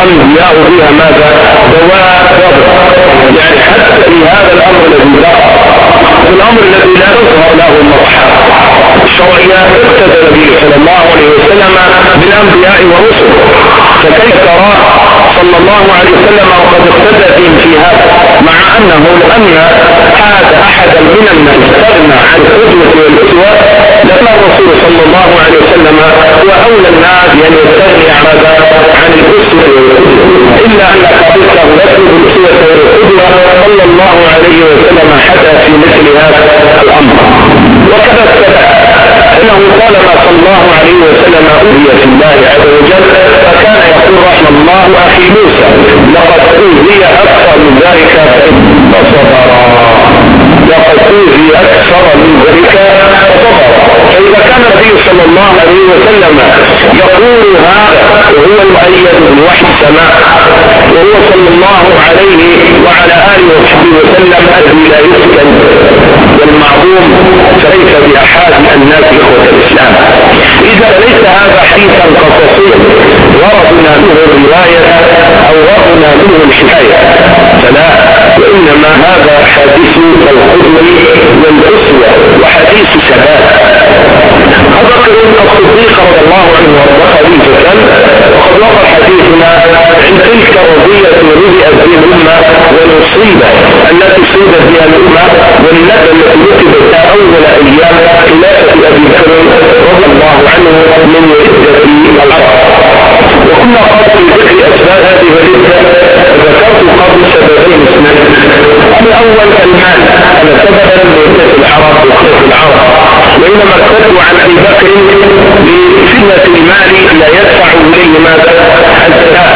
الأنبياء فيها ماذا؟ ضوابط، يعني حتى في هذا الأمر الذي ظهر، في الأمر الذي لا تظهر له المصحف الشرعية، اقتدى النبي صلى الله عليه وسلم بالأنبياء ورسله، فكيف ترى صلى الله عليه وسلم وقد اقتدى بهم في هذا، مع أنه لأن أحدا من الناس استغنى عن القدوة والأسوة لما الرسول صلى الله عليه وسلم هو أولى الناس أن يستغني عن الأسوة والقدوة، إلا أن قبلته يطلب الأسوة والقدوة صلى الله عليه وسلم حتى في مثل هذا الأمر. وكذا السبب إنه طالما صلى الله عليه وسلم أوذي في الله عز وجل فكان يقول رحم الله أخي موسى لقد أوذي أكثر من ذلك فصبر، لقد أوذي أكثر من ذلك فصبر. فإذا كان النبي صلى الله عليه وسلم يقول هذا وهو المؤيد بوحي السماء، وهو صلى الله عليه وعلى آله وصحبه وسلم الذي لا يسكن والمعظوم، فليس بأحد الناس إخوة الإسلام. إذا ليس هذا حديثا قصصيا وردنا منه الرواية أو وردنا منه الحكاية، فلا، وإنما هذا حديث القدوة والأسوة وحديث شباب. أذكر الصديق رضي الله عنه وارضاه خليفة، وقد وقع حديثنا عند تلك الرضية رضئت بها الأمة والمصيبة التي صيبت بها الأمة والندى التي نكبت أول أيام خلافة أبي بكر رضي الله عنه من ردة العرب. وكنا قبل في ذكر أسباب هذه الردة ذكرت قبل سببين اثنين. الأول المال، أن سببا لردة العرب وخلف العرب، وإنما ارتدوا عن أبي بكر بفتنة المال لا يدفع إليه ماذا؟ الزكاة،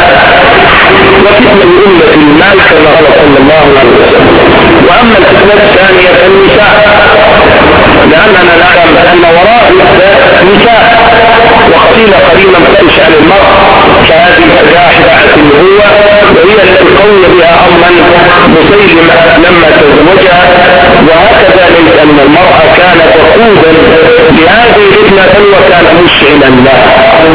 وفتنة أمة المال كما قال صلى الله عليه وسلم. وأما الفتنة الثانية فالنساء، لأننا نعلم أن وراء نساء، وقيل قريبا تشأن المرأة كهذه الفجاحة النبوة، وهي التي قوي بها أمرا مسيلمة لما تزوجها، وهكذا ليس أن المرأة كانت وقودا لهذه الفتنة وكان مشعلا لها،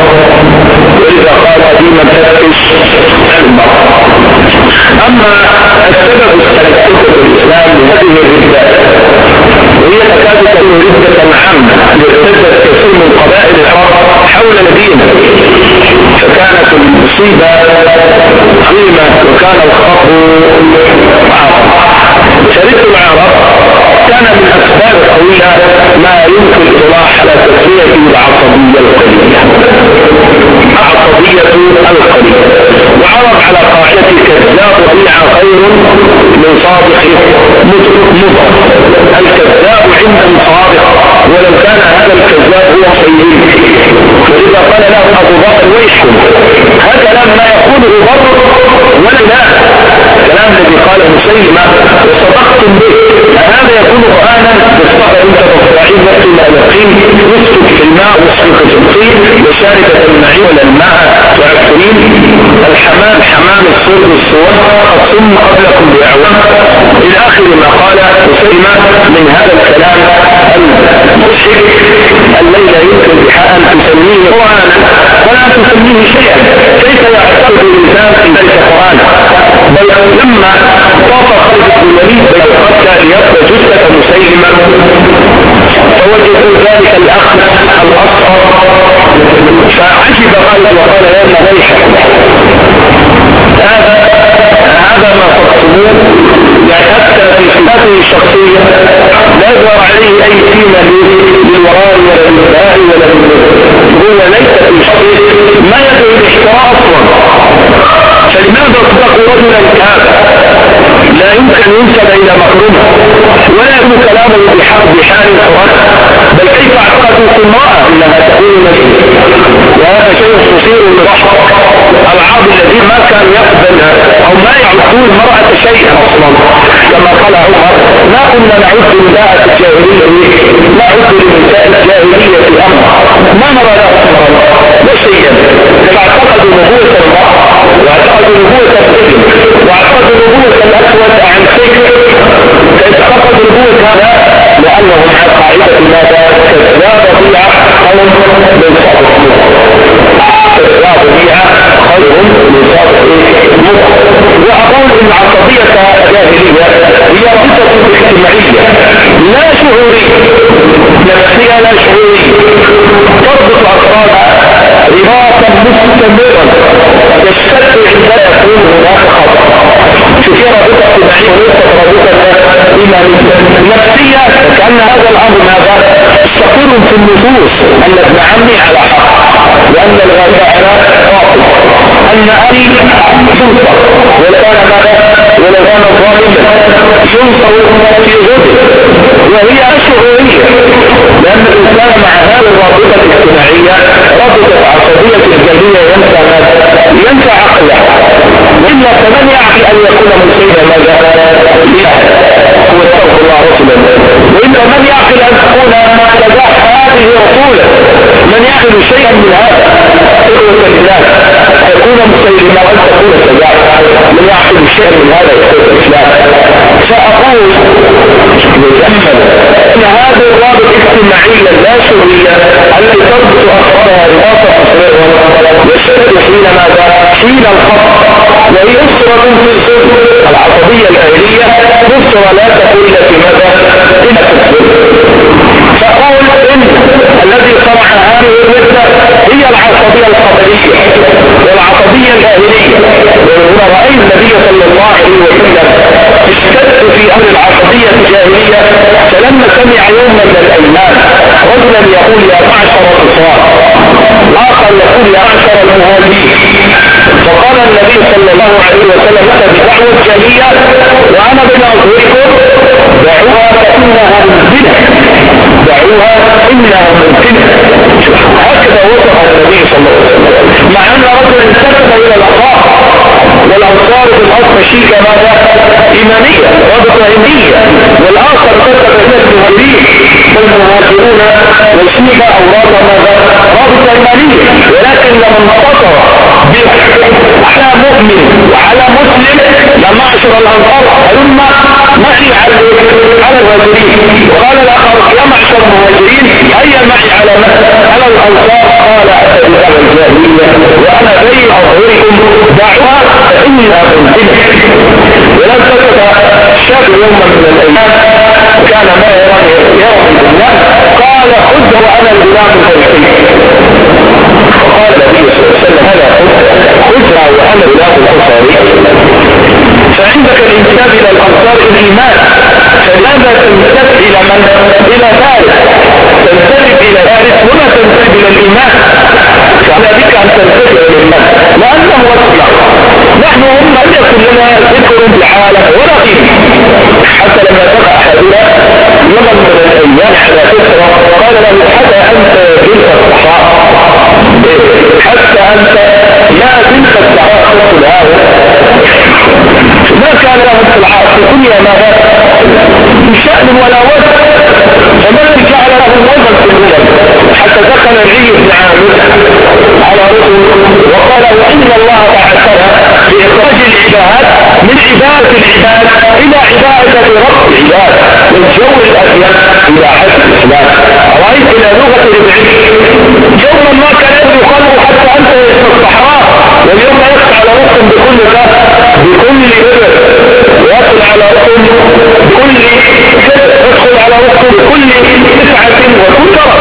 وإذا قال قديما تفتش المرأة. أما السبب الثالث في الإسلام لهذه الردة، وهي تكاد تكون ردة عامة ارتدت كثير من قبائل العرب حول نبينا، فكانت المصيبة عظيمة وكان الخطر عظيم. شريك العرب كان من أسباب قوية ما يمكن الاطلاع على تسميته العصبية القليلة، عصبية القليلة، وعرض على قاعدة كذاب ربيع خير من صادق مضر. الكذاب عندهم صادق ولو كان هذا الكذاب هو صحيح. فإذا قال له أبو بكر ويحكم، هذا كلام لا يقوله بر ولا لا، كلام الذي قاله مسيلمة وصدقتم به، هذا يكون قرآنا بالصبر انت تستعين نفس ما يقين يسكت في الماء ويسكت في الطين وشاركة المعين ولا الماء تعفرين الحمام حمام الصور والصور ثم قبلكم بأعوام إلى آخر ما قال مسيلمة من هذا الكلام المضحك الذي لا يمكن أن تسميه قرآنا ولا تسميه شيئا. كيف يعتقد الإنسان في ذلك قرآنا؟ بل لما طاف خالد بن الوليد بين القتلى ليقضى جثة مسيلمة فوجدوا ذلك الأخ الأصغر فعجب خالد وقال يا مليحة هذا ما تقصدون، يعني حتى في صفاته الشخصية لا يظهر عليه أي سيمة للوراء ولا للبهاء ولا هو ليس في شخصه ما يدعو الاحتراء أصلا. فلماذا تصدق رجلا كهذا لا يمكن ينسب إلى مخلوقه ولا يكون كلامه بحال القرآن؟ بل كيف اعتقدوا في امرأة انها تكون نبي؟ وهذا شيء يصير للرحمة العرب الذين ما كان يقبل او ما يعدون المرأة شيئا اصلا، كما قال عمر ما كنا نعد للنساء الجاهلية امرا ما نرى لها لا شيئا. فاعتقدوا نبوة المرأة واعتقدوا نبوة الابن واعتقدوا نبوة الاسود عن فكر، اعتقدوا نبوة هذا لأنهم على قاعدة ماذا؟ كذاب ربيع قوم من صادقين، كذاب ربيع خير من صادقين. وأقول إن العصبية الجاهلية هي رابطة اجتماعية لا شعورية، نفسية لا شعورية، تربط أفرادها رباطا مستمرا يشتد عندما يكون هناك خطأ. ففي رابطة اجتماعية وليست رابطة إيمانية نفسية، كأن هذا الأمر ماذا؟ مستقر في النصوص أن ابن عمي على حق، وأن الغريب على باطل، أن أبي ينصر ولو كان ظالما ينصر في غده، وهي شعورية، لأن الإنسان مع هذه الرابطة الاجتماعية رابطة عصبية الجاهلية ينسى ماذا؟ ينسى عقله، وإلا فمن يعقل أن يكون مسيدا ماذا؟ واستغفر الله رسولا، وإلا من يعقل أن تكون تزاح هذه رسولا، من يعقل شيئا من هذا إخوة الإسلام تكون مسيلمة وأن تكون تزاح، من يعقل شيئا من هذا إخوة الإسلام. فأقول يتأمل أن هذه الرابطة الاجتماعية لا شعورية التي تربط أفرادها رباطا مصريا يشتد حين ماذا؟ حين الخط، وهي أسرة في الظلم. العصبية الجاهلية أسرة لا تكون إلا في ماذا؟ إلا في الظلم. فأقول إن الذي صنع هذه الردة هي العصبية القبلية والعصبية الجاهلية، وهنا رأينا النبي صلى الله عليه وسلم اشتد في أمر العصبية الجاهلية، فلما سمع يوما من الأيام رجلا يقول يا معشر الأنصار، آخر يقول يا معشر المهاجرين، فقال النبي صلى الله عليه وسلم أتى بدعوة جاهلية وأنا بنظركم دعوها فإنها ممكنة، دعوها إنها ممكنة. هكذا وصف النبي صلى الله عليه وسلم، مع أن رجلا انتسب إلى الأنصار، والأنصار في الأصل شيكة ماذا؟ إيمانية رابطة إيمانية، والآخر انتسب إلى المهاجرين، فالمهاجرون والشيكة أو رابطة إيمانية، ولكن لما انتصر على مؤمن وعلى مسلم يا معشر الأنصار هلما معي على المهاجرين، وقال الآخر يا معشر المهاجرين هيا معي على الأنصار، قال أتى بدعوة الجاهلية وأنا بين أظهركم دعوها فإنها ممكنة. ولم تكن شاب يوما من الأيام كان ماهرا يوم بالله، قال خذ وأنا الغلام الفلسطيني، فقال النبي صلى الله عليه وسلم هذا خذها وأنا الغلام الأنصاري. فعندك الانتساب إلى الأنصار الإيمان، فلماذا تنتسب إلى من؟ إلى ثالث، تنتسب إلى ثالث ولا تنتسب إلى الإيمان؟ فعلى بك أن تنتسب إلى الإيمان لأنه أصلح. نحن هم لم يكن لنا ذكر بالعالم ولا غيره، حتى لما تقع أحدنا يوما من الأيام على فكرة وقال له حتى أنت جلت الصحراء، حتى أنت ما زلت الصحراء قلت هذا ما كان لهم في الدنيا ماذا؟ بشأن ولا وزن، فمن جعل له وزن في الأمم، حتى دخل العي بن عامر على رسل وقال وإن الله بعثنا بإخراج العباد من عبادة العباد إلى عبادة رب العباد، من جو الأديان إلى حد الإسلام. رأيت إلى لغة العلم يوما ما كان يقال حتى أنت اسم الصحراء، واليوم يقع على رسل بكل ذات بكل إبر، ويدخل على رسل بكل يدخل على رسل بكل 9 وتنكر،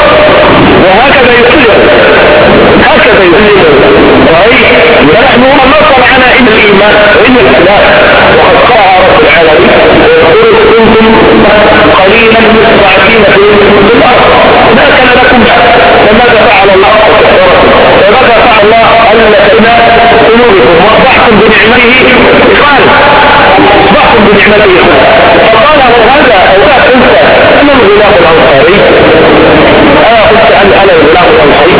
وهكذا يصير هكذا يصير. رأيت ونحن ما صنعنا إلا الإيمان وإلا الإسلام، وقد قرأ رب العالمين ويقول كنتم قليلا مستضعفين في الأرض ما كان لكم، فماذا فعل الله؟ فماذا فعل الله؟ ألفنا قلوبكم وأصبحتم بنعمته إخوانا، أصبحتم بنعمته إخوانا. فقال هذا أو لا تنسى أنا الغلام الأنصاري، أنا قلت أنا الغلام الأنصاري،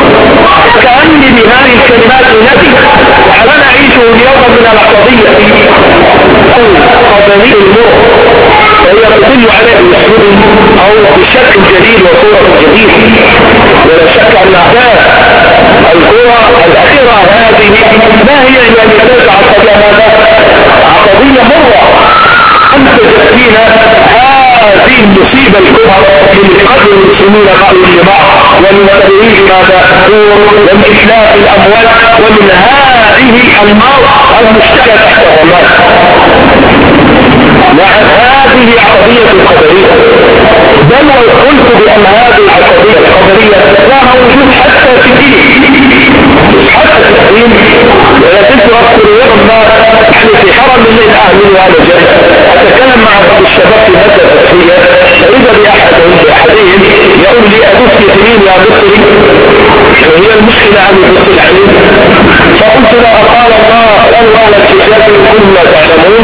كأني بهذه الكلمات التي وأنا أعيشه اليوم من العصبية أو قضية المر، وهي تدل عليه بأسلوب أو بشكل جديد وصورة جديدة. ولا شك أن أحداث القرى الأخيرة هذه ما هي إلا أحداث عصبية ماذا؟ عصبية مرة أنتجت فينا هذه المصيبة الكبرى من قتل المسلمين بعضهم لبعض ومن تدريج ماذا ومن إتلاف الأموال ومن هذه النار المشتكى تحت الرماد. هذه عقدية القدرية، بل وقلت بأن هذه العقدية القدرية لها وجود حتى في الدين، حتى في الدين. ولا تذكر يوما نحن في حرم من الآمن وهذا جاي أتكلم مع بعض الشباب في مادة فتحية، فإذا بأحدهم يقول لي أدوس يتمين يا مصري، وهي المشكلة عن المصري الحليم. فقلت له قال الله الكتاب كل ما تعلمون،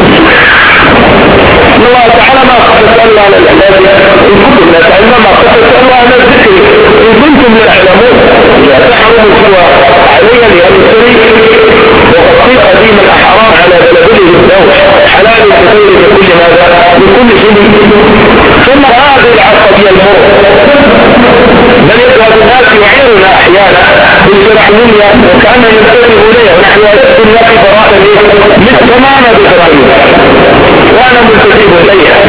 الله تعالى ما تسألوا على العباد إن كنتم لا تعلمون، ما تسألوا على الذكر إن كنتم لا تعلمون. لا تحرموا سوى علي لأمسري وقصير قديم الأحرام على بلده الدوش حلال كثير بكل ماذا بكل شيء. ثم هذه العقدية المرة بل يذهب الناس يعيرنا أحيانا بالفرعونية وكأن ينتبه إليه ونحن أدب الناس براءة مثل تماما بفرعونية وأنا منتبه إليها.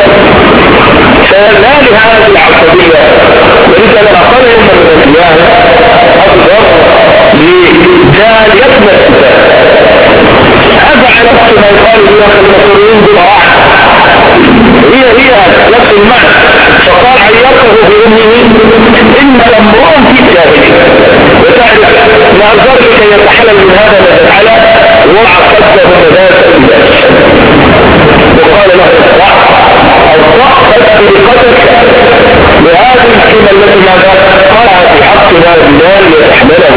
فلا لهذه العقدية ولذا لا أقل من الأديان أفضل لجال يثبت هذا على نفس ما يقال داخل المصريين بالراحة، هي نفس المعنى. فقال عيرته بأمه إن امرؤ في الجاهلية، وتعرف ما ذلك يتحلل من هذا على وعقده مدارس الناس، وقال له الضعف بقدرك بهذه الكلمة التي ماذا قالها في حقنا بالله ليتحمله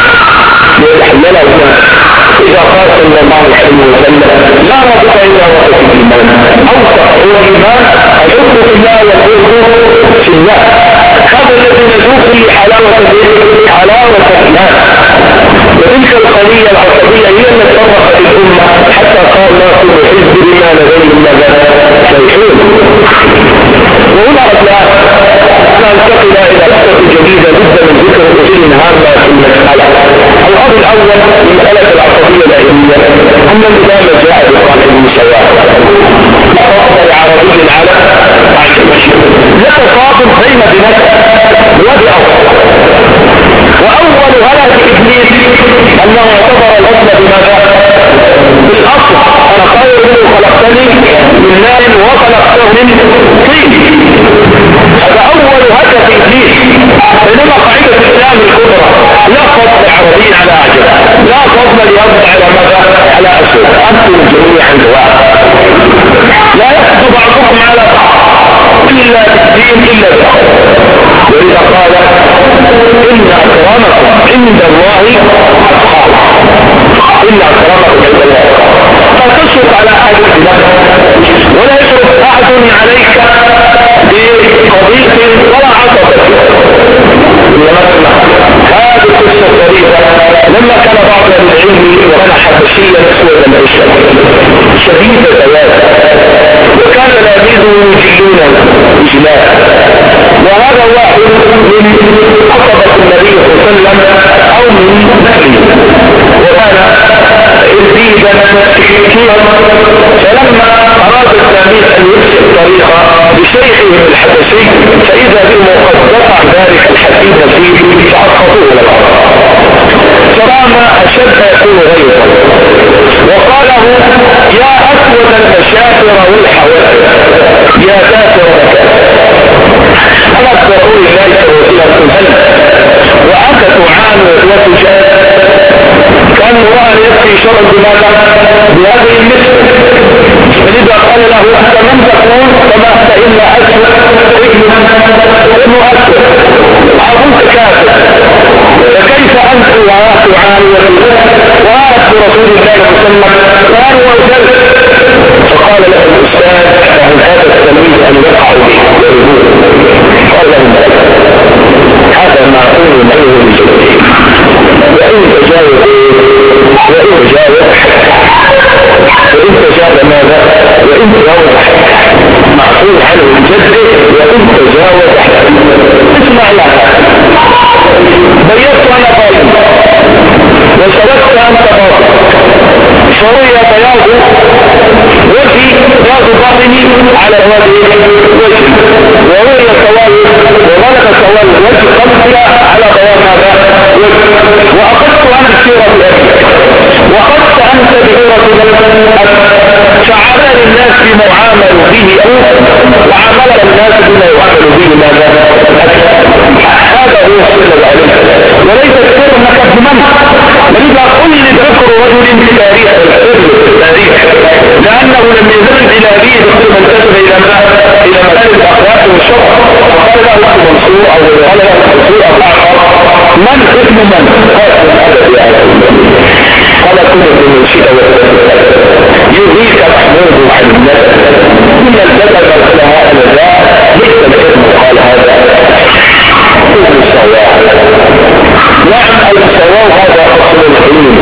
إذا قال صلى الله عليه وسلم لا رابط إلا وقت الإيمان أوثق هو الإيمان الحب في الله والبغض في الله. هذا الذي نذوق فيه حلاوة الإيمان. وتلك القضية العصبية هي التي فرقت الأمة حتى قال الله كل حزب بما لديهم ماذا فرحون. وهنا أطلع ننتقل إلى نقطة جديدة جدا من ذكر أصول هامة في المسألة. الأمر الأول من مسألة العصبية العلمية أن الإمام جاء بقانون المساواة أفضل عربي على عجمي لا تفاضل بين بنفسه وبأفضل. وأول هلك إبليس أنه اعتبر الأصل بماذا؟ بالأصل أنا خير منه خلقتني من نار وخلقته من طين. هذا أول هدف إبليس. بينما قاعدة الإسلام الكبرى لا فضل عربي على أعجم، لا فضل لأرض على ماذا؟ على أسود، أنتم جميعا سواء، لا يحضر بعضكم على بعض إلا بالدين إلا بالأرض. ولذا قال إن أكرمكم عند الله أتقاكم، إن أكرمكم عند الله. لا تشرف على أحد بنفسك ولا يشرف أحد عليك بقضية ولا عصبة. هذه القصة الطريقة لما كان بعض العلم وكان حبشيا اسود العشاء شديد البياض وكان تلاميذه يجلون إجلاء، وهذا واحد من عصبة النبي صلى الله عليه وسلم أو من نسله، وكان إزيدا كثيرا. فلما أراد التلاميذ أن يفسد الطريقة بشيخهم الحبشي فإذا بهم قد قطع ذلك الحديث فيه فأسقطوه للأرض، فرام أشد يكون غيظا وقاله يا أسود المشاكر والحوادث يا كافر أنا تقول ليس وسيلة الهل وأنت تعاني وتجاهد كان الله يكفي شرع بماذا بهذه المثل. فلذا قال له أنت من تقول فما أنت إلا أسود ابن أسود أبوك كافر، فكيف أنت تعاني وآت رسول الله صلى الله عليه وسلم قالوا وجل. فقال له الأستاذ عن هذا التلميذ أن يقع به قال له هذا ما أقول منه بجديد وإن تجاوز ماذا وإن تجاوز معقول عنه الجد وإن تجاوز اسمع لها بيضت أنا باطل وسلكت أنت باطل فروي بياض وجهي بياض باطني على وجه وجهي وروي سواد وهو الوجه قبلها على بيان هذا وأخذت أن السيرة بأبي وأخذت أنت بغيرة فعمل الناس بما عاملوا به وعمل الناس بما يعمل به ماذا هذا هو السر عليه وليس السر انك ابن لذا كل ذكر رجل في تاريخ التاريخ لانه لم يزل الى ابيه ذكر من كتب الى مكان الاخلاق والشرع وقال له منصور او قال له منصور او من اسم من قال الادب يا قال كل من شئ يريك محمود عن الناس من البدل العلماء الذين ليس الاسم قال هذا المساواة نعم المساواة هذا أصل العلم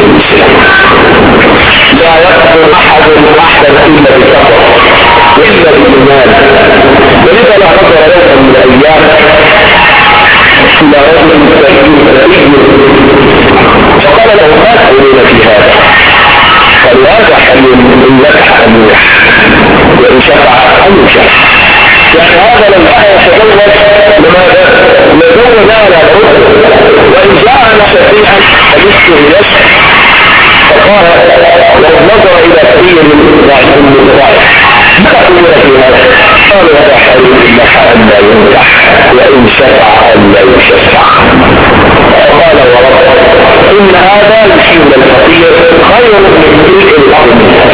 لا يقدر أحد إلا بالتقوى إلا بالإيمان ولذا لا نظر يوم من الأيام إلى رجل سعيد فقال له ما تقولون في هذا قال هذا حي إن لك أميح وإن شفع أمشح يعني هذا لما يتزوج لماذا يتزوج على الرد وإن جاء شفيعا فمثله يشفع فقال لو نظر إلى كثير من الضعيف ما تقول في هذا قال هذا حي لك أن لا ينجح وإن شفع أن لا يشفع فقال ورب إن هذا يشير الفقير خير من ملء الأرض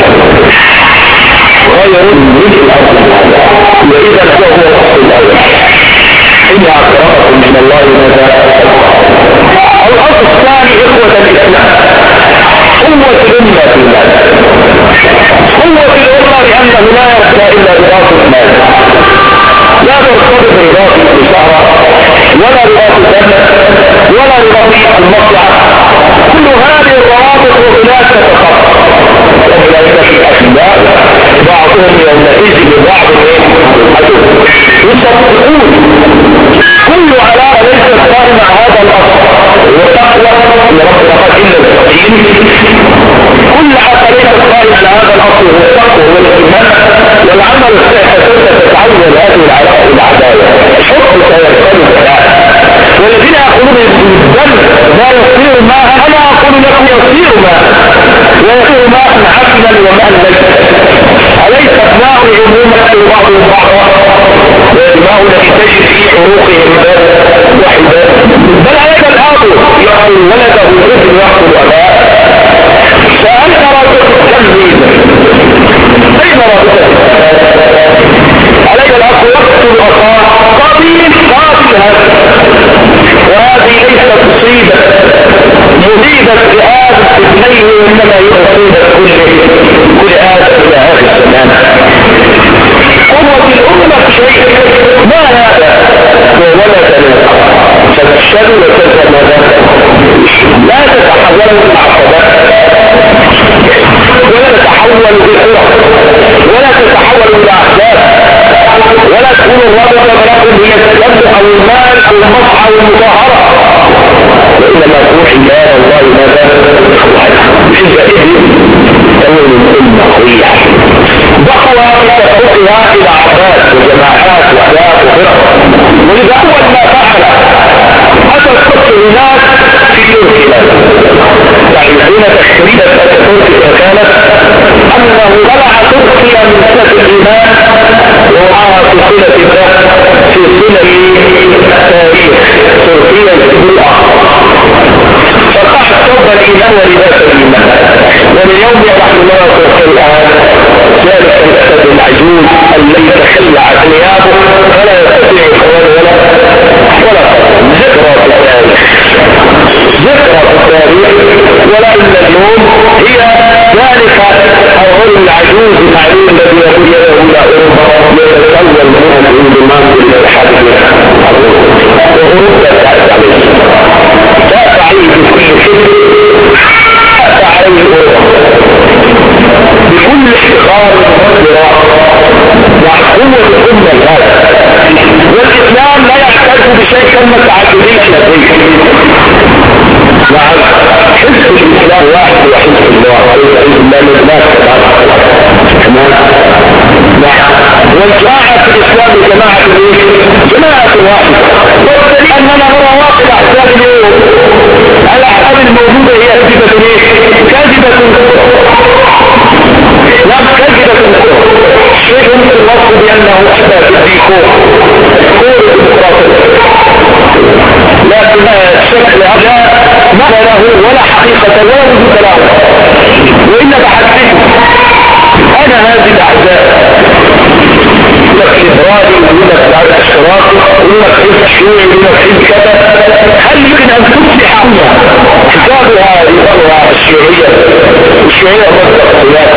غير من الأرض وإذا هو أصل الأول إن أكرمكم من الله ماذا الأصل الثاني إخوة الإسلام قوة الأمة في المال قوة الأمة لأنه لا يرجع إلا رضاة المال لا ترتبط رضاة الإشارة ولا رضاة الدم ولا رضاة المصلحة كل هذه الروابط لا تتخطى وإذا في الأسماء بعضهم يومئذ ببعض يصدقون كل علاقة ليست قائمة مع هذا الأصل وتقوى لربنا قد إلا التقييم كل علاقة ليست قائمة على هذا الأصل والتقوى والإيمان والعمل الصحيح تتعود هذه العلاقة بالعدالة الحكم سيختلف والذين يقولون الدم لا يصير ماء أنا أقول لكم يصير ماء ويصير ماء عسلا وماء ميتا أليس ماء عموما في بعضهم بعضا والماء الذي تجد في عروقهم وحدا بل عليك الآب يقول ولده الابن يقول أباه فأنت رجل تنزيل أين رجل عليك الأب يقتل أخاه قابل هذا وهذه ليست مصيبة لآدم اثنين وإنما يؤثر كل آدم إلى هذا الزمان قوة الأمة شيء ما هذا ولا تنسى فتشتغل وتذهب ماذا لا تتحول بالعقبات ولا تتحول بالحرق ولا تتحول بالأحداث ولا تكون الرابطة بينهم هي التلبس أو المال أو المصحة أو المطهرة وإنما توحي يا الله ماذا بحجة تكون الأمة قوية ضحوة بتفرقها إلى عباد وجماعات وأحداث وفرق ولذا أول ما فعل أتى القدس الناس في تركيا يعني حين تشريد تركيا كانت أنه طلع تركيا من سنة الإيمان ومعها سلسلة التاريخ تركيا الكبرى فقح صوب الإيمان ولباس الإيمان واليوم نحن نرى تركيا الآن ذلك الأسد العجوز الذي تخلع ثيابه فلا يستطيع القوال ولا ذكرى في التاريخ ولكن اليوم هي ذلك الرجل العجوز المعلوم الذي يقول يده الى اوروبا يتسول منه الانضمام الى الحادث واوروبا تأتي عليه تأتي عليه بكل فكر تأتي عليه اوروبا بكل افتخار وصراع مع قوة الأمة هذا والإسلام لا يحتاج بشيء كما تعددين لديه نعم حزب الإسلام واحد وحزب الله وليس حزب الله للناس كمان نعم والجماعة في الإسلام جماعة واحدة. والدليل أننا نرى واقع الأحزاب اليوم، الأحزاب الموجودة هي كذبة لا كذبة شيء في الوصف بأنه أحدى بالديكور الديمقراطي، لكن الشكل هذا ما له ولا حقيقة ولا وجود له. وإن بحثته أنا هذه الأحزاب لك الإبرادي ولك بعد الاشتراكي ولك حزب الشيوعي ولك حزب كذا، هل يمكن أن تصلح حسابها لغرها الشيوعية والتقصيات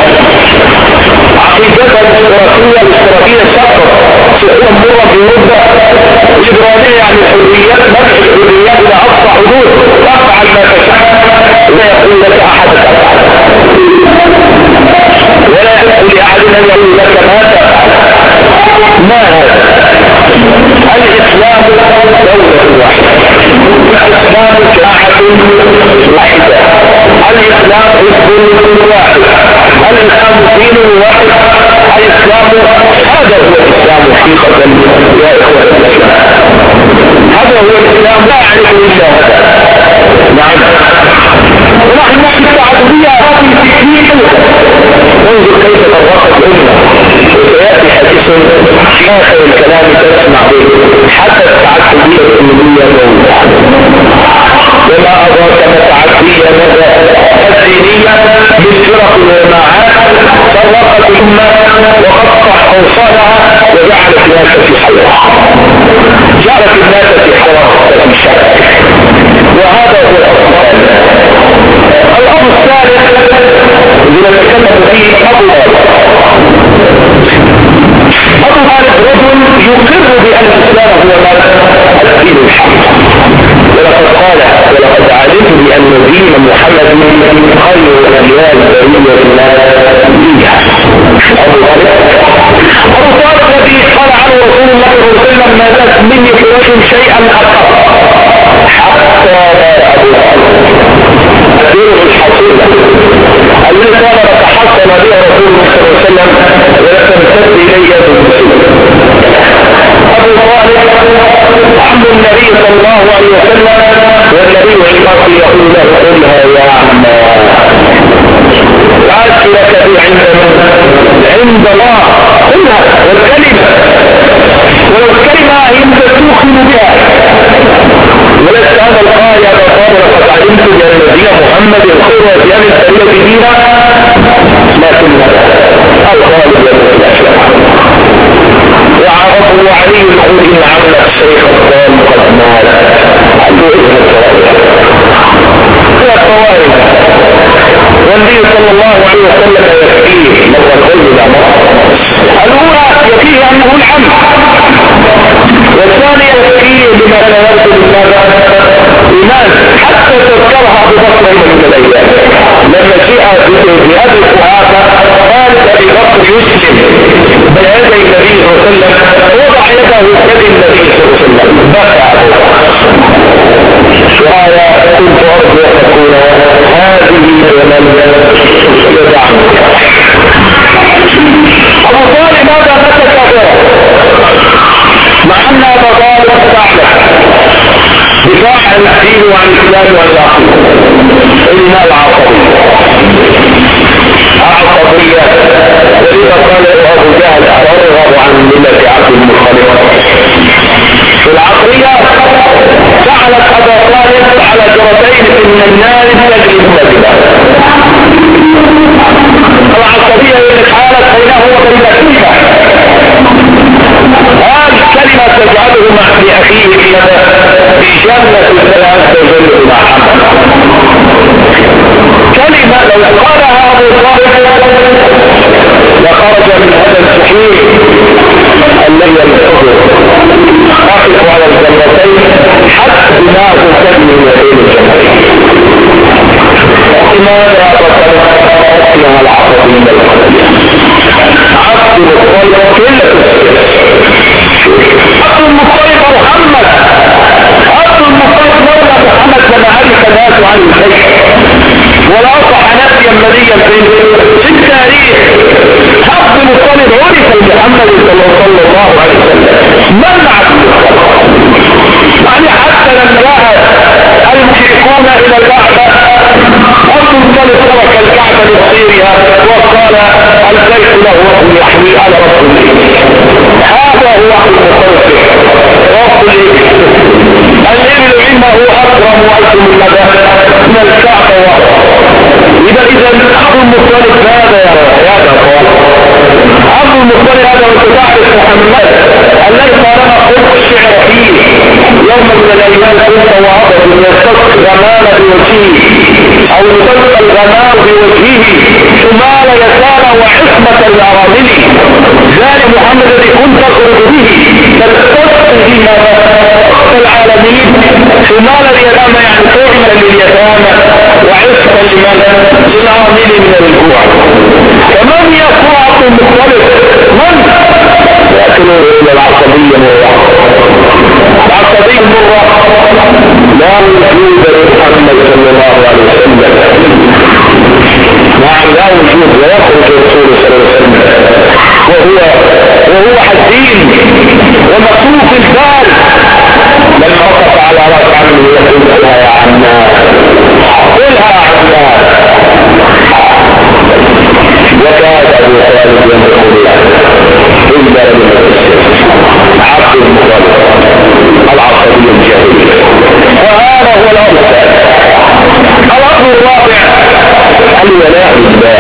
عقيدتها الاشتراكية سقط سقوط مرة في أوروبا. الإبرادية يعني الحريات، منح الحريات إلى أقصى حدود، تفعل ما تشاء لا يقول لك أحد تفعل، ولا يقول لأحد أن يقول لك ما هذا؟ الإسلام دولة واحدة، الإسلام جماعة واحدة، الإسلام حزب واحد، الإسلام دين واحد، الإسلام هذا هو الإسلام حقيقة يا إخوة الإسلام، هذا هو الإسلام لا يعرف إلا هذا. نعم، ونحن نحن التعبدية هذه تكنيك. انظر كيف فرقت الأمة، وسيأتي حديث في آخر الكلام تسمع به، حتى التعبدية الأممية موجودة. وما أدراك ما التعبدية الدينية من فرق وجماعات فرقت الأمة وقطع أوصالها وجعلت الناس في حيرة، جعلت الناس في حيرة وفي شك. وهذا هو الأمر الثالث الذي نتكلم فيه أبو طالب رجل يقر بأن الإسلام هو الدين الحق، ولقد علمت بأن دين محمد خير الأديان البرية النبية. أبو طالب الذي قال عنه رسول الله صلى الله عليه وسلم ما زاد مني قريش شيئا أكثر حتى لا أبو الدين الحصيلة الذي قال تحصل بها رسول الله صلى الله عليه وسلم ولا تمتد إلي يد المسلم. أبو طالب عم النبي صلى الله عليه وسلم، والنبي عمر يقول له قلها يا عم عاش لك عند الله قلها، والكلمة ولو الكلمة انت توخن بها ولست هذا القاية فقال لقد علمت بأن دين محمد خير وديان السبيل دينا، لكن القائد يموت الأسلام. وعرفه علي يقول إن عمل الشيخ الضال قد مات، عنده إذن الطوائف. والنبي صلى الله عليه وسلم يكفيه مرتين إلى مرة، الأولى يكفيه أنه العمل، والثانية يكفيه بما لا يرد لماذا؟ إيمان، حتى تذكرها ببطل من الأيام لما جاء بهذه الصحابة قال أبي بكر يسلم بين يدي النبي صلى الله عليه وسلم، وضع يده في يد النبي صلى الله عليه وسلم بكى. قال كنت أرجو أن تكون هذه من يدعم. أبو طالب ماذا مات كافرا، مع أن أبا طالب تعلم دفاع عن الدين وعن الإسلام وعن العقيدة. إن العصبية ولذا قال أبو جهل أرغب عن ملة عبد المطلب. العقلية جعلت أبا طالب على جرتين من النار تجري مبادلة. العصبية التي حالت بينه وبين الكلمة، هذه الكلمة تجعله مع أخيه في جنة الله عز وجل مع حمد. كلمة لو قالها أبو طالب لخرج من هذا الصحيح الذي يمسكه أقف على الجنتين حتى دماغه تبني بين الجنتين. وانت تعرف محمد الذي طالما قلت الشعر فيه يوم من الايام كنت وعبد يستسقي الغمام بوجهه او يستسقي الغمام بوجهه شمال يسار وحكمة الارامل ذلك محمد الذي كنت تخرج به تستسقي به العالمين شمال اليتامى يعني طعما لليتامى وعصفا للعامل من الجوع. فمن يقوع مختلف من يأكلون إلى العصبية مرة العصبية مرة لا وجود لمحمد صلى الله عليه وسلم. نعم لا وجود ويخرج رسول صلى الله عليه وسلم وهو حزين ومكتوف البال لما وقف على راس عمه يقول قلها يا عمار قلها يا عمار. وكاد ابو خالد ينطق بها الا عبد المطلب العصبي الجاهلي. وهذا هو الامر الرابع الولاء لله.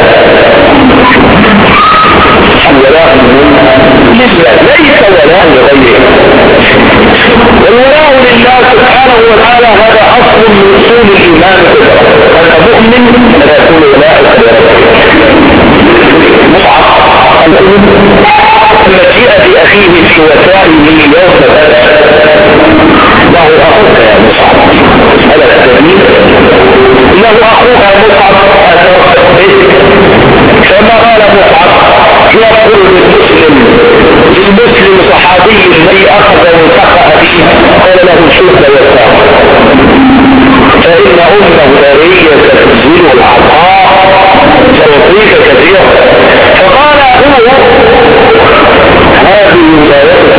الولاء لله ليس ولاء لغيره. والولاء لله سبحانه وتعالى هذا اصل من اصول الايمان. انت مؤمن لا يكون ولاءك مصعب لما جاء باخيه في وسائله يوم بدر له اخوك يا مصعب هذا التدليل له اخوك يا مصعب كما قال مصعب يقول للمسلم صحابي الذي اخذ وانتقى به قال له شوف يسار فان امه ذريه تنزله العطاء تعطيك كثيرا. فقال ابوه هذه ولايتك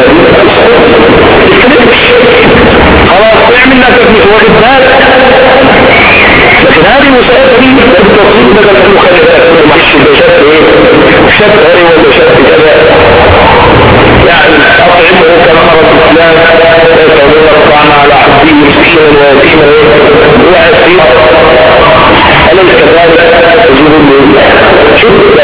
خلاص اعمل لك ابنك واخد بالك لكن هذه وسائل دي بالتصديق بدل المخالفات مش بشكل ايه شكل ايه ولا شكل كذا يعني اطعمه كما امر الاسلام يسألون رفعنا على عبده مسكينا ويتيما واسيرا اليس كذلك يجب شوف لا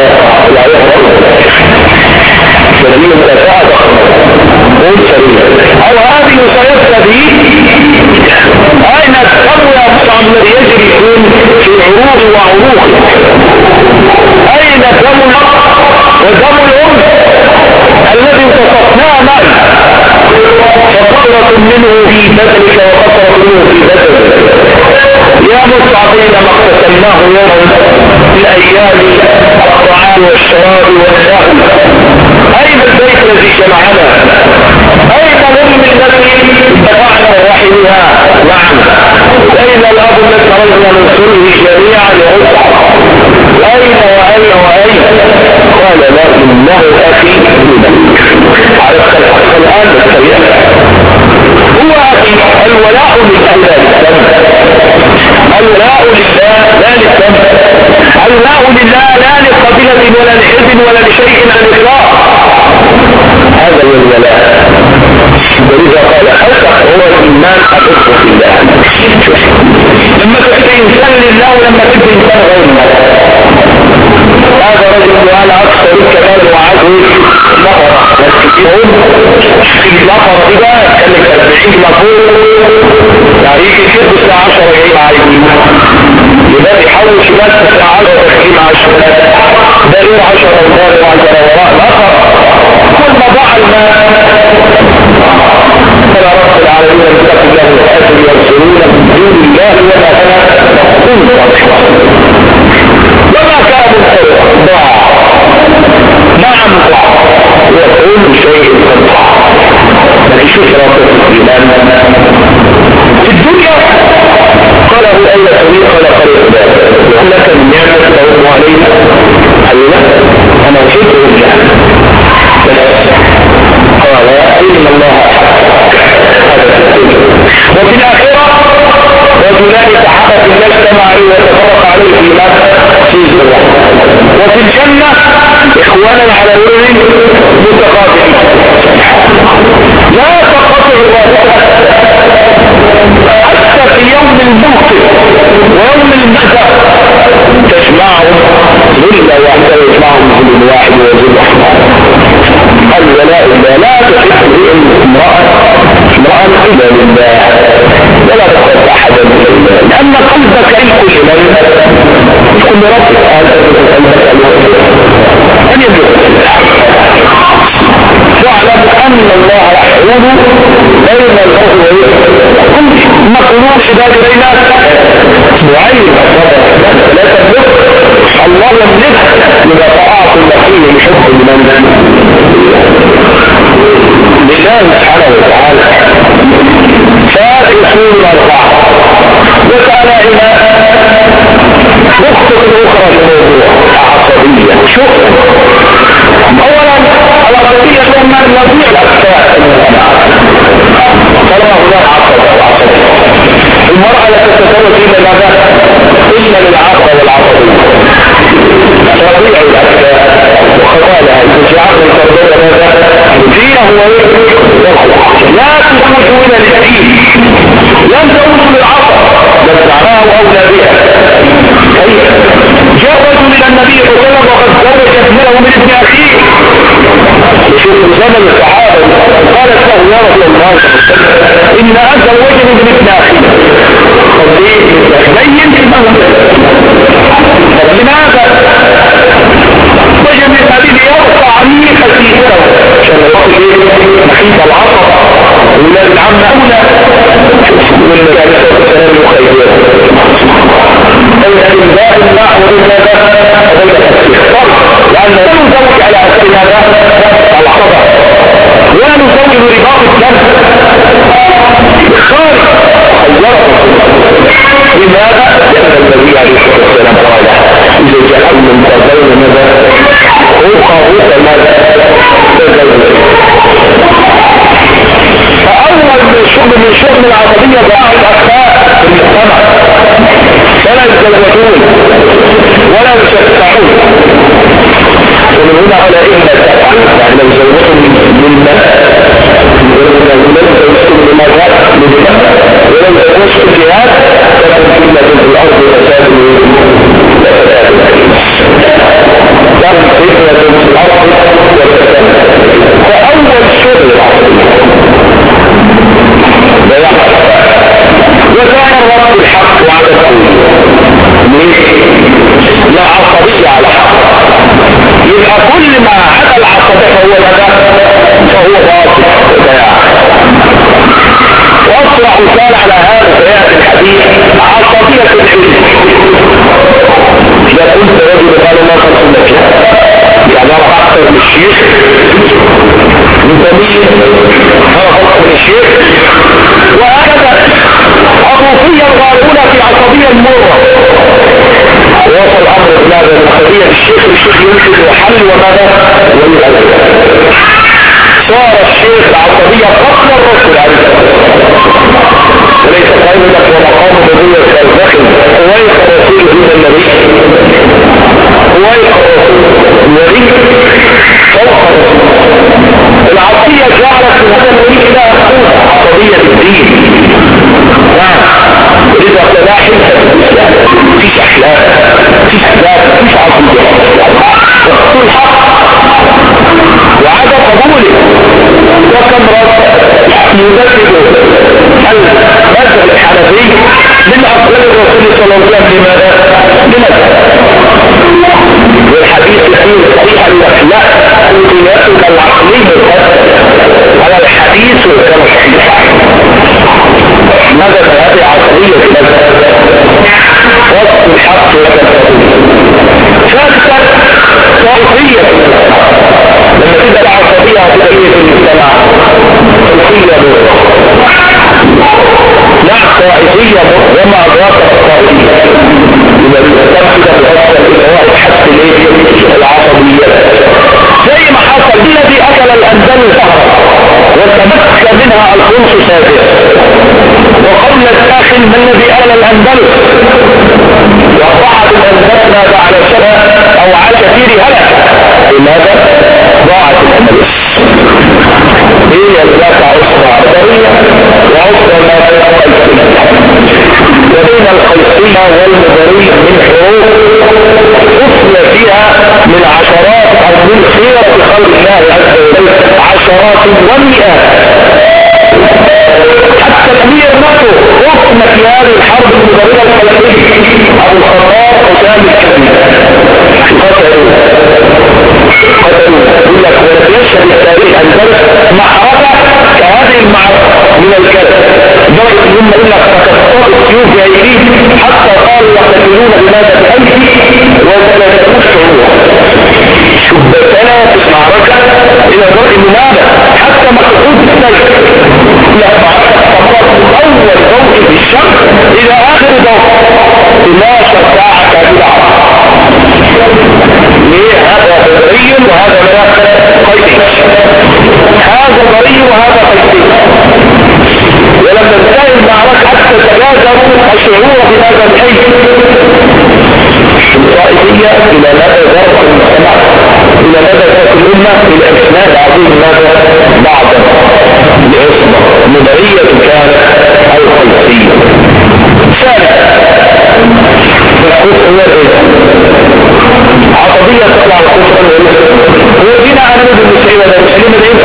سبيل الدفاع قول سبيل او هذه سيبتدي اين الدم يا مصعب الذي يجري في عروق وعروق اين دم الاب ودم الام الذي تصفناه معي فقطرة منه في بدنك وقطرة منه في بدنك يا مصعب لما اقتسمناه يوم في ايام الطعام والشراب واللهو اين البيت الذي جمعنا اين الام التي دفعنا رحمها نعم اين الاب الذي خرجنا من سره جميعا واسعى اين قال لا انه اخي عرفت الان السريع هو اخي. الولاء لله لا للدم الولاء لله لا للدم الولاء لله لا لقبيلة ولا لحزب ولا لشيء على الاطلاق. هذا هو الولاء. ولذا قال حسن هو الايمان احبه في الله. لما تحب انسان لله ولما تحب انسان غير الله. هذا رجل على اكثر الكمال وعزه نظرة والكثيرون في نظرة بقى كانت 40 مقول يعني كثير بالساعة 10 جاي عايزين يبقى يحوش بس الساعة 10 تحكيم 10 ده غير 10 وغير 10 وراء الاخر كل ما ضاع الماء فلا رب العالمين المتقي الله والآخر يرسلون من دون الله وما كان كل صالحا وما كان الخير ضاع نعم ضاع وكل شيء قد ضاع. لكن شوف رب الإيمان في الدنيا قاله أي طريق لقد إقبال لك النعمة تدعو علينا أيوة أنا وحيد رجع بس قال إن الله وفي الآخرة رجلان تحقق الله اجتمع عليه وتفرق عليه في مات في الزرع. وفي الجنة إخوانا على ورد متقابلين لا تقطع الرابطة حتى في يوم الموقف ويوم المحزن تجمعهم ظل واحدة ويجمعهم ظل واحد وظل أحمر أن الله يحول بين المرء وإيه ما قلوب عباد بين نوعين لا تملك الله يملك إذا طاعت المسيح يحب لمن لله سبحانه وتعالى فالأصول الأربعة وتعالى إلى نقطة أخرى للموضوع عصبية شوف أولا العصبية لما نضيع الأفكار طالما هناك عصبية المرأة لا تتزوج إلا ماذا؟ إلا للعقل والعصبية تضيع الأفكار وخطالها الجعل التربية ماذا؟ دينه لا تخرجوا إلى الدين لن تخرجوا للعصر بل دعاه أولى بها جاء رجل إلى النبي صلى الله عليه وسلم وقد زوج ابنه من ابن أخيه يشوف زمن الصحابة قالت له يا رسول الله إن أزوجني من ابن أخيه بين لماذا وجد من هذه يرفع عني خسيسته عشان يقول محيط العصر ولاد العم أولى والمجالسة السلام المخيرة الإنباء النحو لماذا لأن لا نزوج على أسر ماذا العصر ولا نزوج رباط الدم خارج لماذا؟ لأن النبي عليه الصلاة والسلام قال إذا جاء من تزوج ماذا روحه ماذا فأول من شؤم العصبية ضاع الأخلاق في المجتمع فلا يتزوجون ولا يشفعون ومن هنا على إن تفعل يعني لو زوجتهم مما ولو زوجتهم لماذا ولو زوجتهم جهاد تكون فتنة في الأرض وفساد فأول شغل لا يحصل وكان الرب الحق وعد الكل لا عصبية على حق يبقى كل ما عدا العصبية فهو ماذا فهو باطل وأصبح مثال على هذا سيأتي الحديث عصبية الحزب إذا كنت رجل قال ما خلص لك يعني أنا أكثر من الشيخ نسميه أكثر من الشيخ وهكذا عطوفية الغالبون في عصبية المرة ووصل الأمر بماذا من عصبية الشيخ ينشد وحل وماذا والأول صار الشيخ عصبية قبل الرسل عليه وليس قائمة ومقام نبوة الزخم هوية رسول دون النبي هوية النبي فوق العصبية جعلت من هذا النبي إلى عصبية الدين إذا اقتداء حلسة الإسلام فيش أحلام فيش أحلام فيش عصبية وقت الحق وعدم قبوله وكم رد يذكر المذهب الحنفي من أقوال الرسول صلى الله عليه وسلم لماذا؟ والحديث الأخير صحيح لا قياسنا العقلي على الحديث وكان صحيح ماذا هذه عقلية وصف الحق ثالثا صحية لما تبقى عصبية عصبية في المجتمع صحية لا طائفية وما أدراك الطائفية إذا تبقى بأسفل الإسراء حتى العصبية زي ما حصل الذي أكل الأندلس وتمكن منها الخمس سادس وقبل الداخل من الذي أكل الأندلس وضعت الأندلس ماذا على شبه أو على كثير هلك لماذا؟ ضاعت الأندلس هي ذات عصرة عبرية وعصرة ما وبين القيسية والمدرية من حروف أصل فيها من عشرات أو من خيرة خلق الله عز وجل عشرات ومئات حتى الأمير نفسه أصل في هذه الحرب المدرية القيسية أبو الخطاب حسام الكبير قتلوا يقول لك ويشهد التاريخ الدرس محرم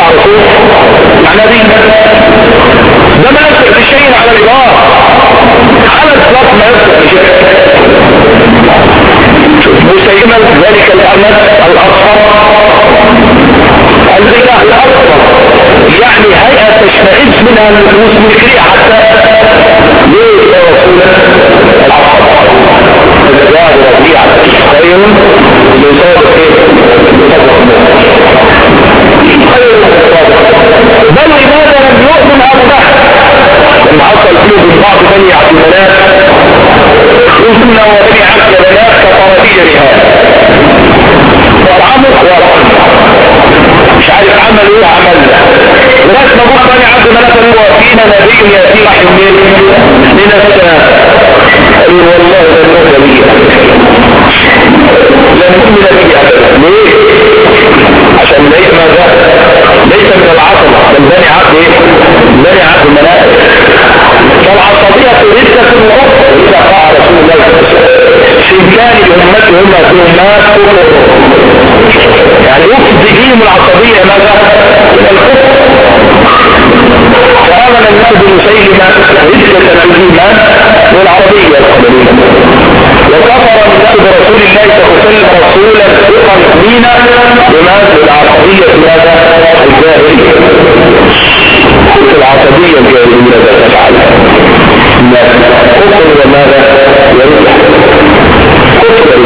رسول معنى دي ده ما يصدق بشيء على الإله على الإطلاق ما يصدق بشيء. مسيلمة ذلك الأمد الأصفر الرجاء الأصفر يعني هيئة تشمئز منها النفوس من كريه حتى ليه يا رسول الأصفر الزاد ربيعة خير يصادق بل لماذا لم يؤمن أبو بكر لما حصل فيه من بعض بني عبد المناف قلنا وبني عبد المناف كطرفي رهان وطعمه مش عارف عمل ايه عملنا لغايه ما بقى بني عبد المناف هو فينا نبي ياتي رحم من السماء قالوا والله ده النبي لم يكن نبي ابدا ليه؟ عشان ليس ماذا؟ ليس من العصبة بل بني عبد ايه؟ بني عبد المناف فالعصبية ردة الوقت إذا قال رسول الله صلى الله عليه وسلم سنكان لأمتهم أمات كفر يعني يفضي بهم العصبية ماذا؟ إلى الكفر فآمن الناس بمسيلمة ردة الإيمان والعربية القبلية وكفر الناس برسول الله صلى الله عليه وسلم رسولا ثقا مؤمنا بماذا؟ العصبية ماذا؟ الجاهلية العصبية الجاهلية ماذا تفعل؟ كفر وماذا يرجع كفر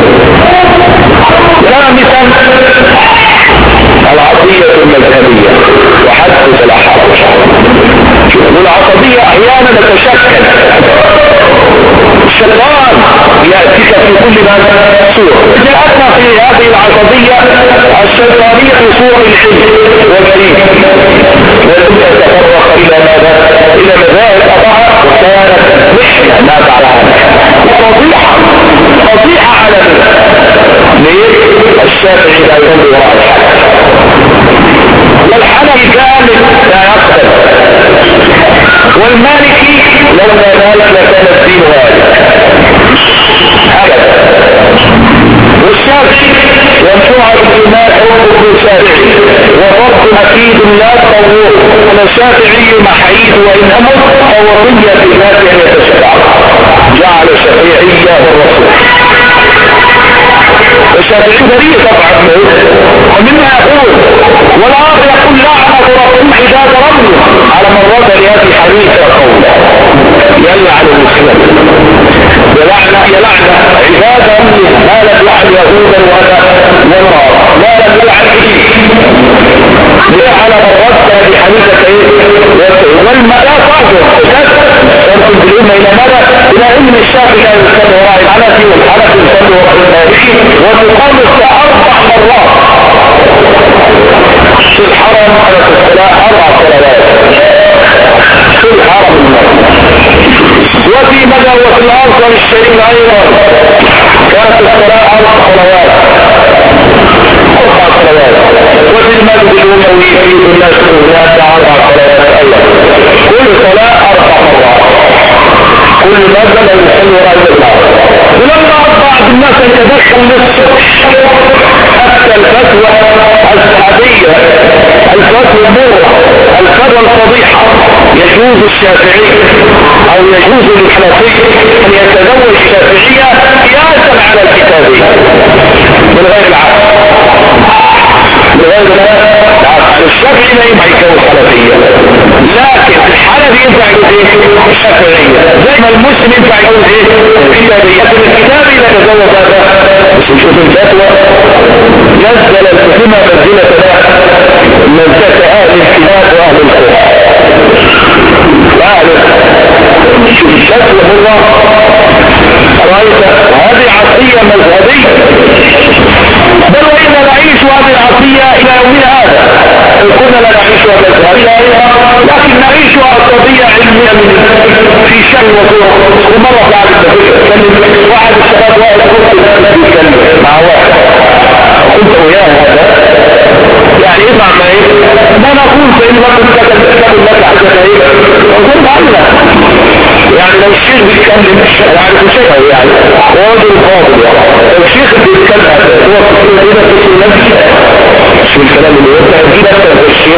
خامسا العصبية المذهبية وحدث الأحرار والعصبية أحيانا تتشكل الشيطان يأتيك في كل صورة جاءتنا في هذه العصبية الشيطانية في صورة الحزب والبريد وتبدأ تتفرق إلى ماذا؟ إلى مذاهب أضعها وكانت محنة ما بعدها فضيحة على ليه؟ الشافعي لا يكون وراء الحق والحنفي كامل لا يقبل والمالكي لولا ذلك لكان الدين هالك هكذا والشافعي ينفع الإيمان حب الشافعي وضبط أكيد لا تطور والشافعي محيد وإن أمر فوضية في ذات أن يتشفع جعل الشافعية والرسول الشافعي بريء طبعا ومما يقول والآخر يقول لعنة ربهم عباد ربهم على من رد لهذه حديث قوله يلعن المسلم يلعن عباد ربهم ما لم يلعن يهودا ولا نصارى ما لم يلعن على من رد هذه حديث والما لا ترجع ترجع بالأمة إلى ماذا؟ إلى علم الشافعي لا يسمى وراء الحنفي والحنفي يسمى وراء المالكي وتقام 4 مرات في الحرم على الصلاة 4 صلوات في الحرم وفي مدى وفي الأرض الشريف أيضا كانت الصلاة 4 صلوات وفي المسجد الأموي في الناس هناك 4 صلوات أيضا كل صلاة 4 مرات كل مدى لا يصلي وراء الله ولما بعض الناس يتدخل للصبح حتى الفتوى السعدية الفتوى المرة الفتوى الفضيحة يجوز الشافعي او يجوز للحنفي ان يتزوج الشافعية قياسا على الكتابية من غير العقل الشافعي لا ينفع يتجوز حنفية لكن الحنفي ينفع يتجوز الشافعية زي ما المسلم ينفع يتجوز الكتابية لكن الكتابي لا يتزوج هذا بس نشوف الفتوى نزل الحكومة منزلة أهل الكتاب وأهل القرآن شوف الفتوى هو رأيت هذه عصية مذهبية بل وإن نعيش هذه العصية إلى يومنا هذا إن كنا لا نعيشها مذهبية لكن نعيشها عصبية علمية في شك وصورة ومرة بعد التفكير واحد الشباب واحد كنت يتكلم مع واحد كنت وياه هذا يعني اسمع ما ايه ما نقول فإن كنت تتكلم لك حاجة ايه نقول بعدنا يعني لو الشيخ بيتكلم يعني بشكل يعني راجل فاضل لو الشيخ بيتكلم هو كده في نفسه شو الكلام اللي يبدأ دي نفسه الشيخ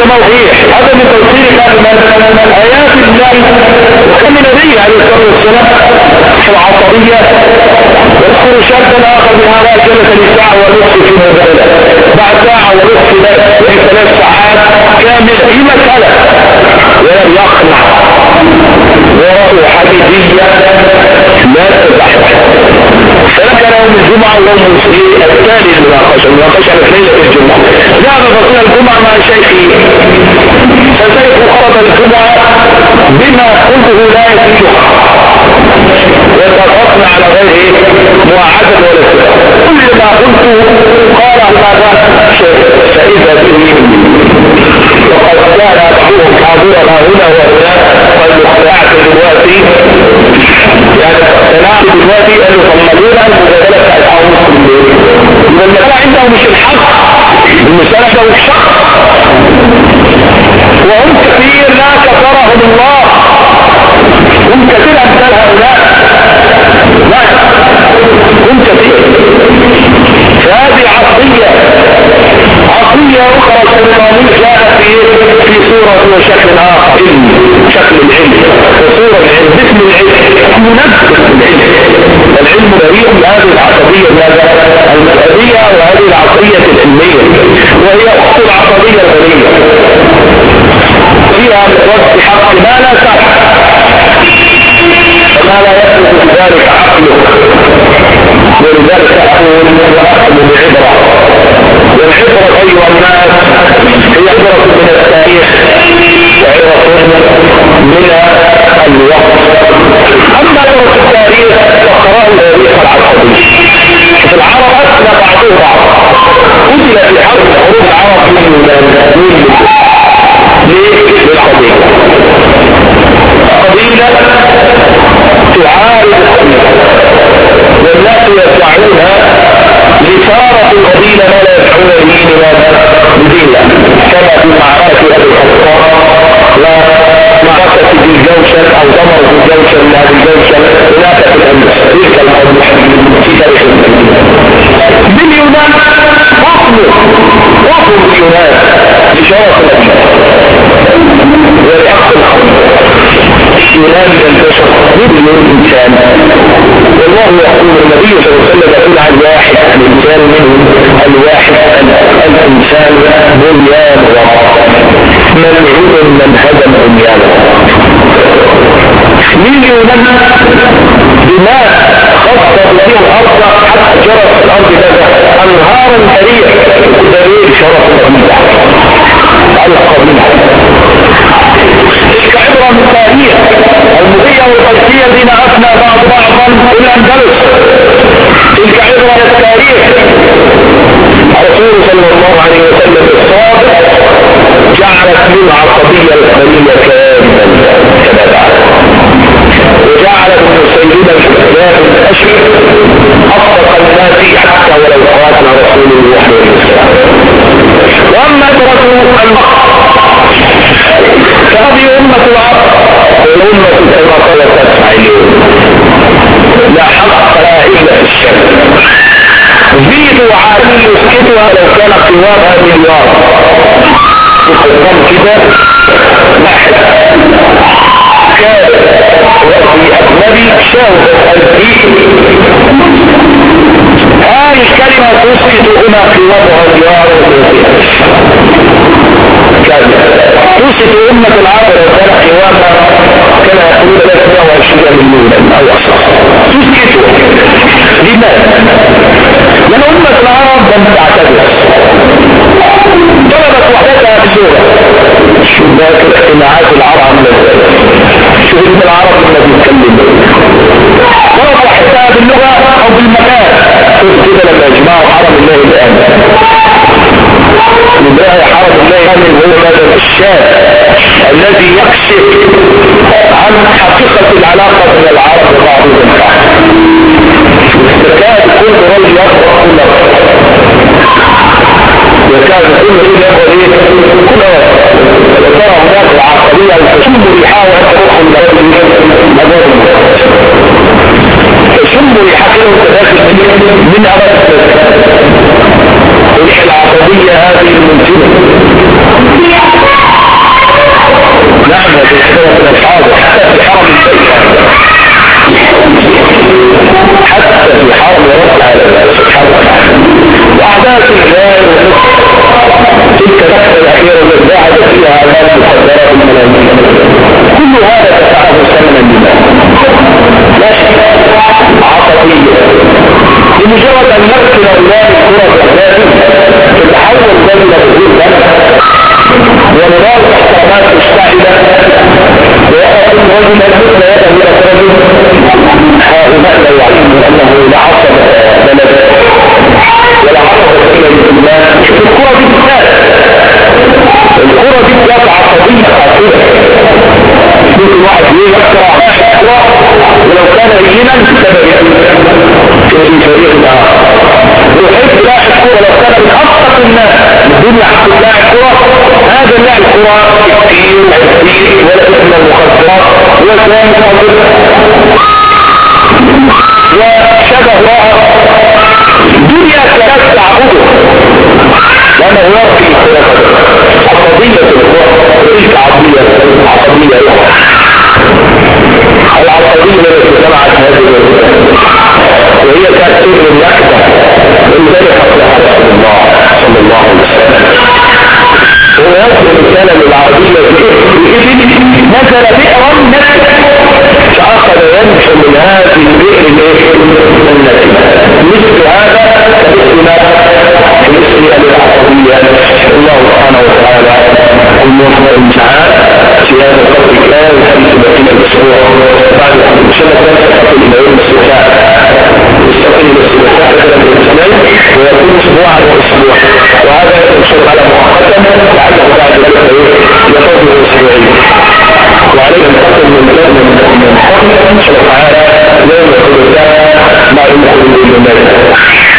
موضوعية هذا من توصيل آيات الله. وكان النبي عليه الصلاة والسلام في العصرية يذكر شابا آخر من هؤلاء جلس لساعة ونصف في مدينة بعد ساعة ونصف في 3 ساعات كامل في مسألة ولم يقنع وراء حديثية لا تزحف. فكان يوم الجمعة ويوم التالي المناقشة في ليلة الجمعة ذهب فصل الجمعة مع شيخي فشيخ خرج الجمعة بما قلته لا يتجه واتفقنا على غير معادة ولا سبب. كل ما قلته قال ماذا فإذا به وقد كان أخوهم حاضرنا هنا وهناك قد اقتنعت دلوقتي يعني اقتنعت دلوقتي أنه صمدونا المجادلة بتاعت حاول مسلمين إذا المسألة عنده مش الحق المسألة ده الشخص وهم كثير لا كفرهم الله هم كثير أمثال هؤلاء لا هم كثير. فهذه عصرية أخرى شيطانية جاءت في صورة وشكل آخر شكل العلم وصورة العلم باسم العلم منفذ العلم بريء هذه العصبية المذهبية وهذه العصرية العلمية وهي أخت العصبية الغنية فيها رد حق ما لا صح فما لا يثبت ذلك عقلك ولذلك أقول وأخذ بعبرة والعبرة أيها الناس هي عبرة من التاريخ وعبرة من الوقت. أما عبرة التاريخ فقرأوا تاريخ العصبي في العرب أثنى بعضهم بعض قتل في حرب حروب العرب من للقبيلة قبيلة تعارض والناس يدعونها لصارت القبيلة ما لا يدعون به لدينها كما في معركة أبي الخطاب ومعركة ذي الجوشن أو ضمر ذي الجوشن لا ذي الجوشن هناك في الأمس تلك القبيلة في تاريخ باليونان وصلوا اليونان لشرف اليونان من البشر مليون إنسان والله يقول النبي صلى الله عليه وسلم يقول عن واحد الإنسان منهم الواحد الإنسان بنيان ملعون من هدم بنيانه مليون بماء خصص له الأرض حتى جرت الأرض لها أنهارا سريع دليل شرف القبيلة تلك عبرة من تاريخ المضية والقيسية الذين أثنى بعضا في الأندلس تلك عبرة من التاريخ. الرسول صلى الله عليه وسلم الصادق جعلت من العصبية القليلة كاملا كما بعد وجعلت مسيدا الإسلام الأشهر أصدق الناس حتى ولو قاتل رسول الله عليه السلام. وأما تركوا المقر فهذه أمة العرب والأمة كما قال التسعيين لا حق لا إلا في الشرك زيدوا عالي يسكتها لو كان قوامها مليار يقدم كده نحن كان وفي أجنبي شاهد البيت هذه الكلمة تسكت هنا قوامها مليار توصف أمة العرب لو كان قوامها كان يقول 320 مليون أو أكثر تسكته. لماذا؟ لأن أمة العرب لم تعتبر طلبت وحدتها بسورة شو ذاك اجتماعات العرب شو اسم العرب لما بيتكلم طلبت وحدتها باللغة أو بالمكان شوف كده لما يجمعوا حرم الله الآن لله حرم الله الآن هو هذا الشاب الذي يكشف عن حقيقة العلاقة بين العرب وبعضهم البعض يكاد كل رجل يقرأ كل يكاد كل رجل يقرأ كل وترى هناك العصبية تشم ريحها وتروح تشم ريحها وتداخل من أرض العصبية هذه المنتجة والعيال تلك النكتة الأخيرة التي بعد فيها أمام المخدرات الملايين كل هذا دفعه ثمنا لله لا شيء عصبية بمجرد أن يرسل الله الكرة الذاتية تتحول بين الظلم ونرى الحكامات مشتعلة ويأتي الرجل المثل يده إلى رجل هؤلاء لا يعلمون أنه لا عصب بلد ولا عصب إلى الله. الكرة دي بالذات عصبية خاطئة ممكن واحد يكره ولو كان هينا بسبب في فريق الآخر ويحب لاعب كرة لو كان من أبسط الناس الدنيا حق لاعب كرة هذا اللاعب كرة كثير ولا اسم المخدرات وكان فضل وشبه رائع دنيا ثلاث تعبده لأنه يرقي عصبية الكرة ليس عصبية العصبية التي سمعت هذه وهي تأثير النكبة ولذلك أصلها رسول الله صلى الله عليه وسلم هو يصل الكلام العربية بإذن نزل بئرا نكبة فأخذ ينشر من هذه البئر النكبة مثل هذا مثل العصبية الله سبحانه وتعالى الموفق المسعاد في هذا القدر كان في سبقين الأسبوع بعد أن شبكة تستقل إلى يوم السبتاء ويكون أسبوعا وأسبوع وهذا ينشر على مؤقتا لعله بعد ذلك يفضل أسبوعين وعليه القتل من حكم شبه تعالى يوم الثلاثاء مع المخرج للمال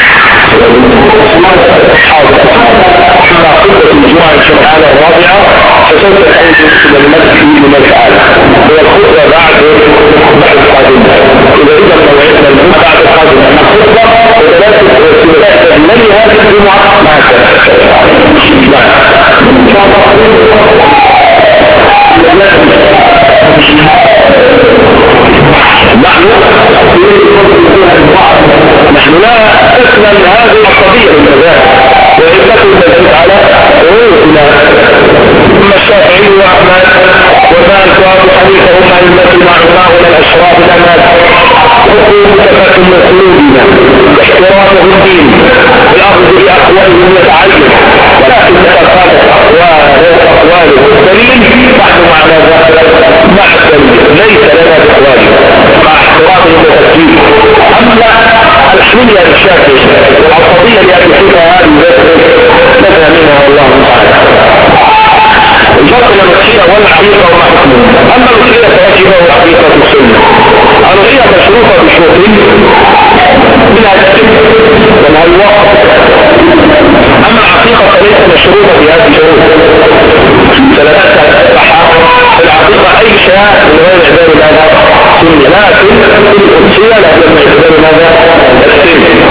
خطة الجمعة الشرعانة الرابعة فسوف تعود إلى المسجد لمن فعل هو الخطة بعد القادمة إذا موعدنا الموت بعد القادمة الخطة وثلاثة من هذه الجمعة مع نحن لا أسلم هذه القضية من ذلك وإنك المسجد على رؤوسنا ثم الشافعي وأحمد ومالك وأبو حنيفة هم أئمة معنا ولا الأشراف الأمات حكومة مسلوبنا احترامهم الدين والأخذ بأقوالهم يتعين ولكن تتخالف أقواله الدليل نحن معنا ذلك مع الدليل ليس لنا بأقواله مع احترامهم التسجيل أما الحمية للشافعي والعصبية لأبي حنيفة هذه نفع منها والله تعالى الفرق بين الأضحية والعقيقة ومحكمة أما الأضحية فواجبة والعقيقة سنة الأضحية مشروطة بشروطين منها السن ومنها الوقت أما العقيقة فليست مشروطة بهذه الشروط فلا تتبعها في العقيقة أي شاء من غير إعداد هذا سنة لكن الأضحية لا يجب إعداد هذا السن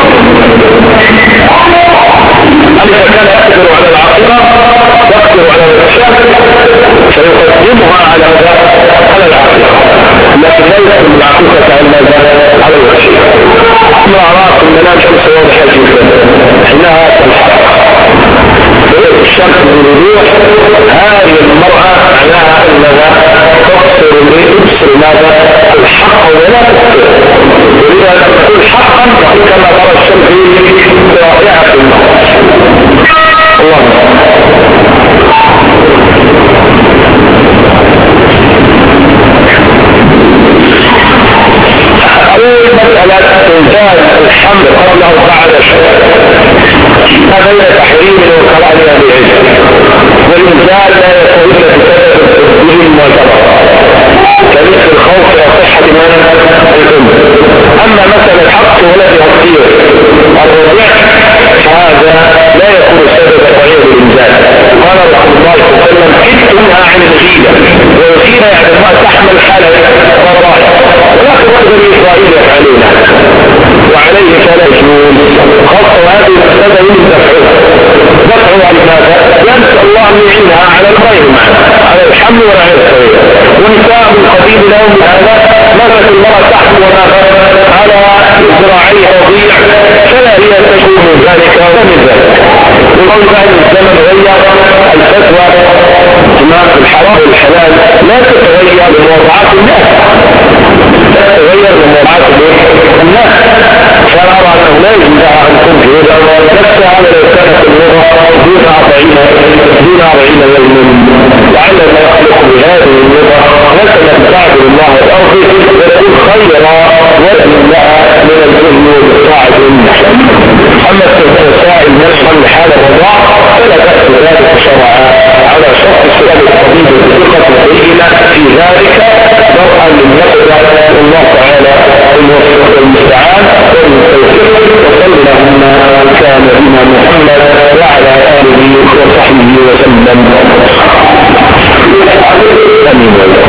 إذا كان يقدر على العقيقة يقدر على الإحشاء سيقدمها على العقيقة لكن لا يقدم العقيقة على الإحشاء أما أراك المنام شمس واضحة جدا إنها تنحق الشمس من الوضوح هذه المرأة معناها أنها تبصر ماذا الحق ولا تبصر ولذا تقول حقا كما ترى الشمس رائعة في المرأة الله أول مسألة إنزال الحمل قبل 4 أشهر هذا بين تحريم وكراهية للعلم والإنزال لا يكون إلا بسبب التسبيح المعتبر كمثل الخوف وصحة الأم أما مثلا الحق ولد الطير الرضيع فهذا لا يكون سبب صحيح للإنزال قال رسول الله صلى الله عليه وسلم كدتها عن الغيبة والغيبة يعني ما تحمل حالة الرضاعة ولكن بني إسرائيل يفعلونها وعليه فلا يجوز خاصة هذه المسألة دفعها لماذا؟ ينسى الله أن يعينها على الخير معنا على الحمل والعين الصغير ونساء من قبيل لهم هذا ماذا المرأة تحمل على ذراعيها رضيع فلا هي تكون ذلك ومن ذلك وقول بقى ان الزمن غير الفتوى في الحرام والحلال لا تتغير بموضوعات الناس، لا تتغير بموضوعات الناس. فأنا أرى أنه لا يجب أن يكون في هذا نفس هذا لو كانت اللغة دون 40 يوما، لعل ما يخلق بهذه اللغة مثلا تعبد الله الأرض يكون خيرا ولن لها من الجهل والطاعة والنحن. أما السائل نفسا لحال الوضع فلا بأس ذلك شرعا على شرط سؤال الطبيب بثقة بينة في ذلك ضرعا للنقدر الله تعالى الموفق المستعان والتوفيق. وصل اللهم كان بنا محمد وعلى آله وصحبه وسلم. آمين.